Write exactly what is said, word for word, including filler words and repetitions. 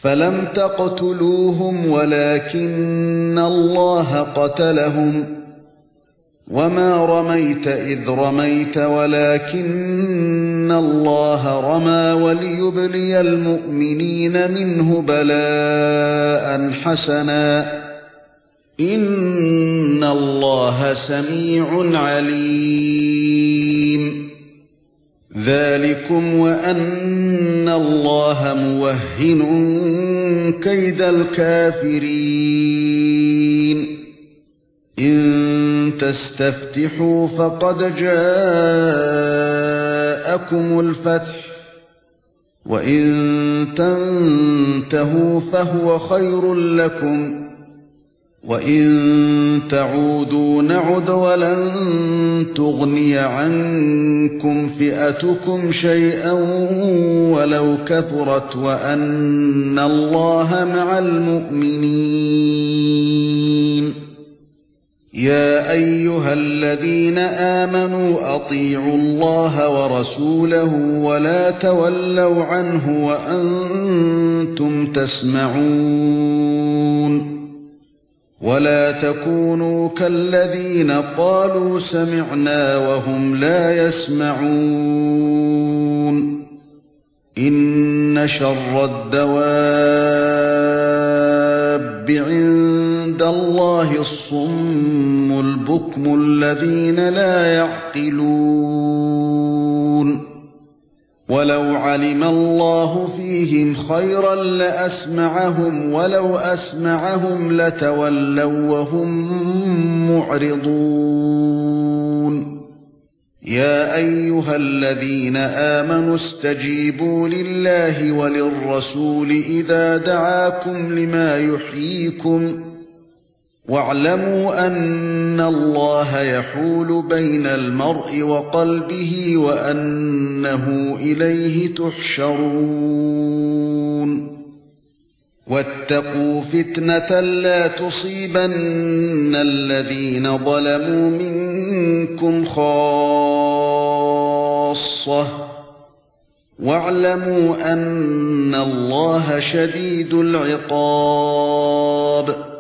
فَلَمْ تَقْتُلُوهُمْ وَلَكِنَّ اللَّهَ قَتَلَهُمْ وَمَا رَمَيْتَ إِذْ رَمَيْتَ وَلَكِنَّ اللَّهَ رَمَى وَلِيُبْلِيَ الْمُؤْمِنِينَ مِنْهُ بَلَاءً حَسَنًا إِنَّ اللَّهَ سَمِيعٌ عَلِيمٌ ذَلِكُمْ وَأَنَّ اللَّهَ مُوَهِّنٌ كَيْدَ الْكَافِرِينَ إِن تَسْتَفْتِحُوا فَقَدْ جَاءَكُمُ الْفَتْحُ وَإِن تَنْتَهُوا فَهُوَ خَيْرٌ لَكُمْ وَإِن تَعُودُوا نَعُدْ وَلَن تُغْنِيَ عَنكُمْ فِئَتُكُمْ شَيْئًا وَلَوْ كَثُرَتْ وَأَنَّ اللَّهَ مَعَ الْمُؤْمِنِينَ يَا أَيُّهَا الَّذِينَ آمَنُوا أَطِيعُوا اللَّهَ وَرَسُولَهُ وَلَا تَوَلَّوْا عَنْهُ وَأَنْتُمْ تَسْمَعُونَ وَلَا تَكُونُوا كَالَّذِينَ قَالُوا سَمِعْنَا وَهُمْ لَا يَسْمَعُونَ إِنَّ شَرَّ الدَّوَابِّ عِندَ اللَّهِ الصُّمُّ الْبُكْمُ الَّذِينَ لَا يَعْقِلُونَ وَلَوْ عَلِمَ اللَّهُ فِيهِمْ خَيْرًا لَّأَسْمَعَهُمْ وَلَوْ أَسْمَعَهُمْ لَتَوَلَّوْا وَهُمْ مُعْرِضُونَ يَا أَيُّهَا الَّذِينَ آمَنُوا اسْتَجِيبُوا لِلَّهِ وَلِلرَّسُولِ إِذَا دَعَاكُمْ لِمَا يُحْيِيكُمْ وَاعْلَمُوا أَنَّ اللَّهَ يَحُولُ بَيْنَ الْمَرْءِ وَقَلْبِهِ وَأَنَّهُ إِلَيْهِ تُحْشَرُونَ وَاتَّقُوا فِتْنَةً لَّا تُصِيبَنَّ الَّذِينَ ظَلَمُوا مِنكُمْ خَاصَّةً وَاعْلَمُوا أَنَّ اللَّهَ شَدِيدُ الْعِقَابِ